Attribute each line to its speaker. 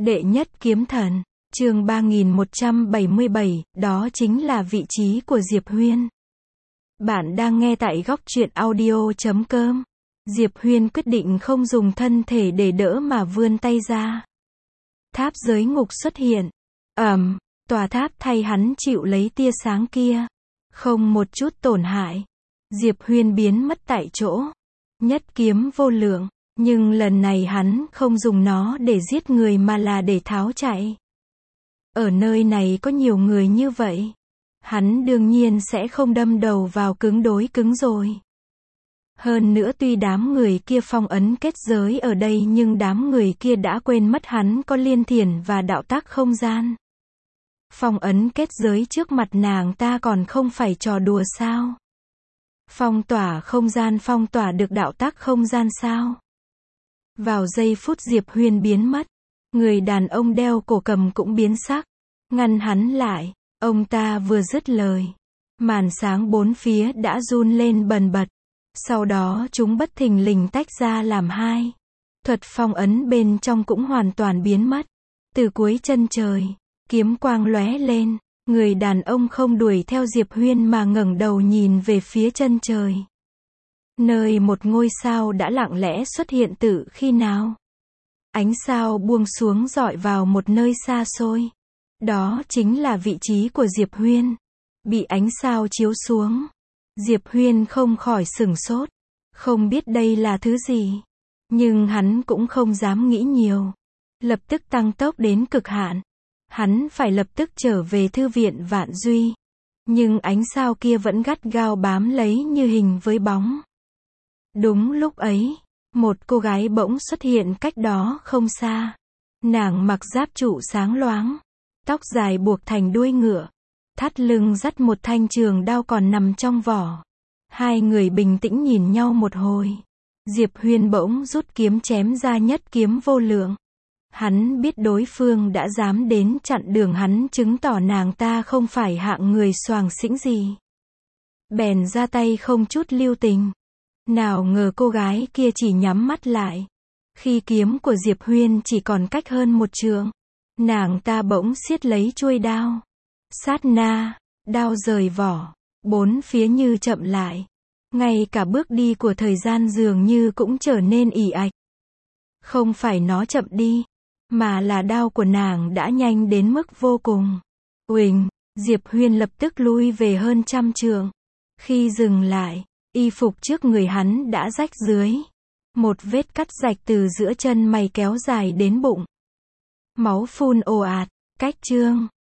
Speaker 1: Đệ nhất kiếm thần, chương 3177, đó chính là vị trí của Diệp Huyên. Bạn đang nghe tại góc truyện audio.com. Diệp Huyên quyết định không dùng thân thể để đỡ mà vươn tay ra. Tháp giới ngục xuất hiện. Tòa tháp thay hắn chịu lấy tia sáng kia. Không một chút tổn hại. Diệp Huyên biến mất tại chỗ. Nhất kiếm vô lượng. Nhưng lần này hắn không dùng nó để giết người mà là để tháo chạy. Ở nơi này có nhiều người như vậy. Hắn đương nhiên sẽ không đâm đầu vào cứng đối cứng rồi. Hơn nữa tuy đám người kia phong ấn kết giới ở đây nhưng đám người kia đã quên mất hắn có liên thiền và đạo tác không gian. Phong ấn kết giới trước mặt nàng ta còn không phải trò đùa sao? Phong tỏa không gian phong tỏa được đạo tác không gian sao? Vào giây phút Diệp Huyên biến mất, người đàn ông đeo cổ cầm cũng biến sắc, ngăn hắn lại. Ông ta vừa dứt lời, màn sáng bốn phía đã run lên bần bật. Sau đó chúng bất thình lình tách ra làm hai. Thuật phong ấn bên trong cũng hoàn toàn biến mất. Từ cuối chân trời, kiếm quang lóe lên, người đàn ông không đuổi theo Diệp Huyên mà ngẩng đầu nhìn về phía chân trời. Nơi một ngôi sao đã lặng lẽ xuất hiện từ khi nào? Ánh sao buông xuống rọi vào một nơi xa xôi. Đó chính là vị trí của Diệp Huyên. Bị ánh sao chiếu xuống, Diệp Huyên không khỏi sửng sốt. Không biết đây là thứ gì. Nhưng hắn cũng không dám nghĩ nhiều. Lập tức tăng tốc đến cực hạn. Hắn phải lập tức trở về thư viện Vạn Duy. Nhưng ánh sao kia vẫn gắt gao bám lấy như hình với bóng. Đúng lúc ấy, một cô gái bỗng xuất hiện cách đó không xa. Nàng mặc giáp trụ sáng loáng, tóc dài buộc thành đuôi ngựa, thắt lưng dắt một thanh trường đao còn nằm trong vỏ. Hai người bình tĩnh nhìn nhau một hồi. Diệp Huyên bỗng rút kiếm chém ra nhất kiếm vô lượng. Hắn biết đối phương đã dám đến chặn đường hắn, chứng tỏ nàng ta không phải hạng người xoàng xĩnh gì. Bèn ra tay không chút lưu tình. Nào ngờ cô gái kia chỉ nhắm mắt lại. Khi kiếm của Diệp Huyên chỉ còn cách hơn một trượng, nàng ta bỗng siết lấy chuôi đao. Sát na, đao rời vỏ, bốn phía như chậm lại. Ngay cả bước đi của thời gian dường như cũng trở nên ì ạch. Không phải nó chậm đi, mà là đao của nàng đã nhanh đến mức vô cùng. Uỳnh, Diệp Huyên lập tức lui về hơn trăm trượng. Khi dừng lại, y phục trước người hắn đã rách dưới. Một vết cắt rạch từ giữa chân mày kéo dài đến bụng. Máu phun ồ ạt. Cách chương